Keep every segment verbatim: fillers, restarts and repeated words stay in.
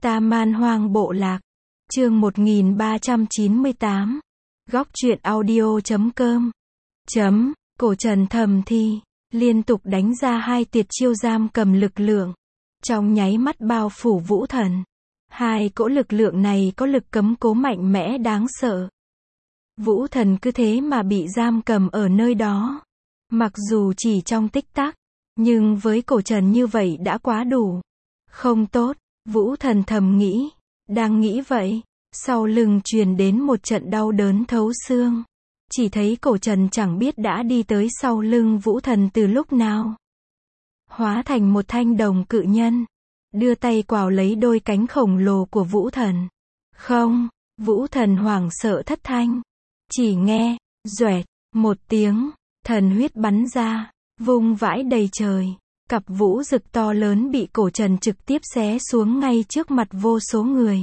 Ta Man Hoang Bộ Lạc. Chương một nghìn ba trăm chín mươi tám. Góc truyện audio chấm com. Chấm, cổ trần thầm thi, liên tục đánh ra hai tuyệt chiêu giam cầm lực lượng. Trong nháy mắt bao phủ Vũ Thần. Hai cỗ lực lượng này có lực cấm cố mạnh mẽ đáng sợ. Vũ Thần cứ thế mà bị giam cầm ở nơi đó. Mặc dù chỉ trong tích tắc, nhưng với cổ trần như vậy đã quá đủ. Không tốt, Vũ Thần thầm nghĩ. Đang nghĩ vậy, sau lưng truyền đến một trận đau đớn thấu xương. Chỉ thấy cổ trần chẳng biết đã đi tới sau lưng Vũ Thần từ lúc nào. Hóa thành một thanh đồng cự nhân. Đưa tay quào lấy đôi cánh khổng lồ của Vũ Thần. Không, Vũ Thần hoảng sợ thất thanh. Chỉ nghe, doẹt, một tiếng, thần huyết bắn ra, vung vãi đầy trời. Cặp vũ rực to lớn bị cổ trần trực tiếp xé xuống ngay trước mặt vô số người.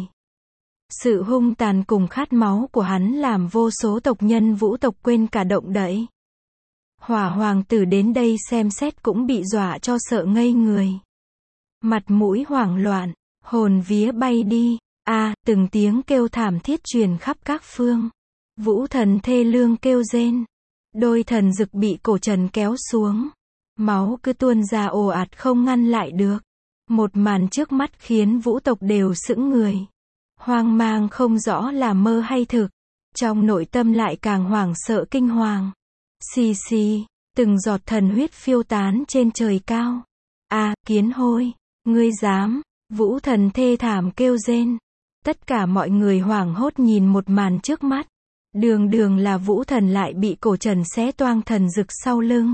Sự hung tàn cùng khát máu của hắn làm vô số tộc nhân Vũ tộc quên cả động đậy. Hỏa hoàng tử đến đây xem xét cũng bị dọa cho sợ ngây người. Mặt mũi hoảng loạn, hồn vía bay đi, a à, từng tiếng kêu thảm thiết truyền khắp các phương. Vũ Thần thê lương kêu rên. Đôi thần rực bị cổ trần kéo xuống. Máu cứ tuôn ra ồ ạt không ngăn lại được. Một màn trước mắt khiến Vũ tộc đều sững người. Hoang mang không rõ là mơ hay thực. Trong nội tâm lại càng hoảng sợ kinh hoàng. Xì xì, từng giọt thần huyết phiêu tán trên trời cao. A à, kiến hôi, ngươi dám, Vũ Thần thê thảm kêu rên. Tất cả mọi người hoảng hốt nhìn một màn trước mắt. Đường đường là Vũ Thần lại bị cổ trần xé toang thần rực sau lưng.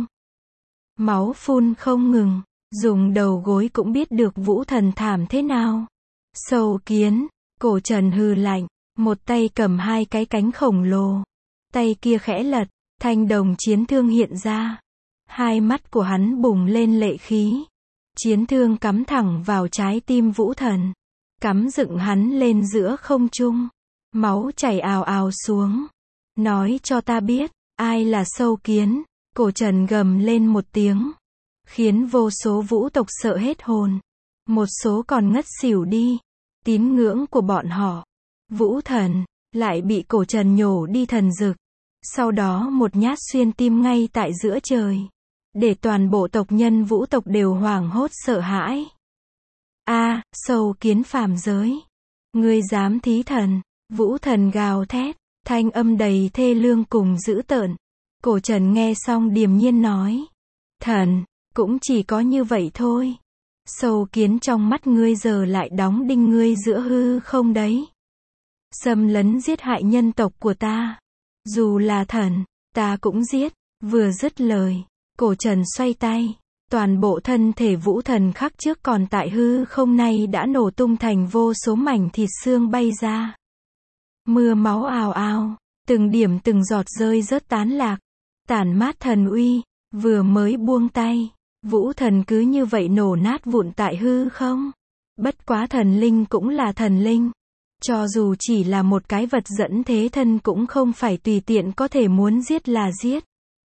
Máu phun không ngừng, dùng đầu gối cũng biết được Vũ Thần thảm thế nào. Sâu kiến, cổ trần hừ lạnh, một tay cầm hai cái cánh khổng lồ. Tay kia khẽ lật, thanh đồng chiến thương hiện ra. Hai mắt của hắn bùng lên lệ khí. Chiến thương cắm thẳng vào trái tim Vũ Thần. Cắm dựng hắn lên giữa không trung. Máu chảy ào ào xuống. Nói cho ta biết, ai là sâu kiến. Cổ trần gầm lên một tiếng. Khiến vô số Vũ tộc sợ hết hồn. Một số còn ngất xỉu đi. Tín ngưỡng của bọn họ. Vũ Thần, lại bị cổ trần nhổ đi thần dực. Sau đó một nhát xuyên tim ngay tại giữa trời. Để toàn bộ tộc nhân Vũ tộc đều hoảng hốt sợ hãi. A, à, sâu kiến phàm giới. Ngươi dám thí thần. Vũ Thần gào thét. Thanh âm đầy thê lương cùng dữ tợn. Cổ trần nghe xong điềm nhiên nói. Thần, cũng chỉ có như vậy thôi. Sâu kiến trong mắt ngươi giờ lại đóng đinh ngươi giữa hư không đấy. Xâm lấn giết hại nhân tộc của ta. Dù là thần, ta cũng giết. Vừa dứt lời, cổ trần xoay tay. Toàn bộ thân thể Vũ Thần khắc trước còn tại hư không nay đã nổ tung thành vô số mảnh thịt xương bay ra. Mưa máu ào ào, từng điểm từng giọt rơi rớt tán lạc. Tản mát thần uy, vừa mới buông tay, Vũ Thần cứ như vậy nổ nát vụn tại hư không. Bất quá thần linh cũng là thần linh. Cho dù chỉ là một cái vật dẫn thế thân cũng không phải tùy tiện có thể muốn giết là giết.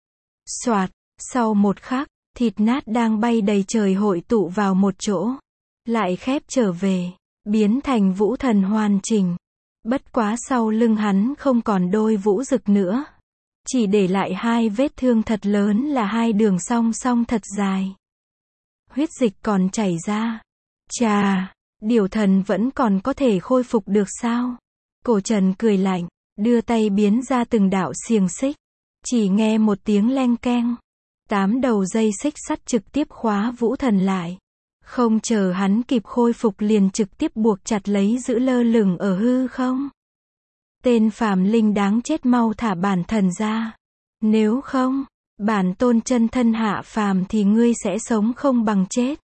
Soạt, sau một khắc, thịt nát đang bay đầy trời hội tụ vào một chỗ. Lại khép trở về, biến thành Vũ Thần hoàn chỉnh. Bất quá sau lưng hắn không còn đôi vũ rực nữa. Chỉ để lại hai vết thương thật lớn là hai đường song song thật dài. Huyết dịch còn chảy ra. Chà, điều thần vẫn còn có thể khôi phục được sao? Cổ trần cười lạnh, đưa tay biến ra từng đạo xiềng xích. Chỉ nghe một tiếng leng keng. Tám đầu dây xích sắt trực tiếp khóa Vũ Thần lại. Không chờ hắn kịp khôi phục liền trực tiếp buộc chặt lấy giữ lơ lửng ở hư không. Tên phàm linh đáng chết mau thả bản thần ra. Nếu không, bản tôn chân thân hạ phàm thì ngươi sẽ sống không bằng chết.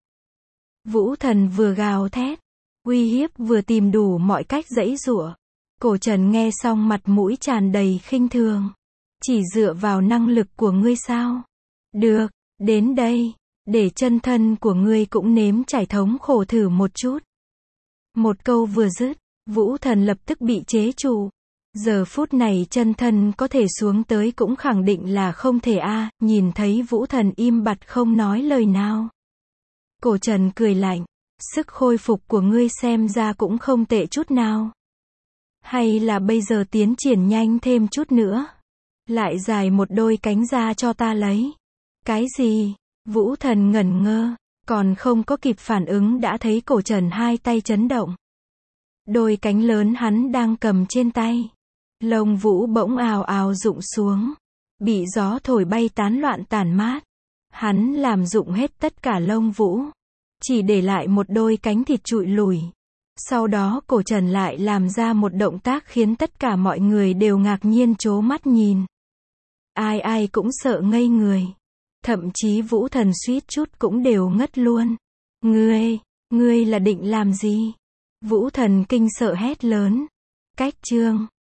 Vũ Thần vừa gào thét, uy hiếp vừa tìm đủ mọi cách giãy giụa. Cổ trần nghe xong mặt mũi tràn đầy khinh thường. Chỉ dựa vào năng lực của ngươi sao? Được, đến đây. Để chân thân của ngươi cũng nếm trải thống khổ thử một chút. Một câu vừa dứt, Vũ Thần lập tức bị chế trụ. Giờ phút này chân thân có thể xuống tới cũng khẳng định là không thể a. À, nhìn thấy Vũ Thần im bặt không nói lời nào. Cổ trần cười lạnh, Sức khôi phục của ngươi xem ra cũng không tệ chút nào. Hay là bây giờ tiến triển nhanh thêm chút nữa. Lại dài một đôi cánh ra cho ta lấy. Cái gì? Vũ Thần ngẩn ngơ, còn không có kịp phản ứng đã thấy Cổ Trần hai tay chấn động. Đôi cánh lớn hắn đang cầm trên tay. Lông vũ bỗng ào ào rụng xuống. Bị gió thổi bay tán loạn tản mát. Hắn làm rụng hết tất cả lông vũ. Chỉ để lại một đôi cánh thịt trụi lủi. Sau đó Cổ Trần lại làm ra một động tác khiến tất cả mọi người đều ngạc nhiên trố mắt nhìn. Ai ai cũng sợ ngây người. Thậm chí Vũ Thần suýt chút cũng đều ngất luôn. Ngươi, ngươi là định làm gì? Vũ Thần kinh sợ hét lớn. Cách chương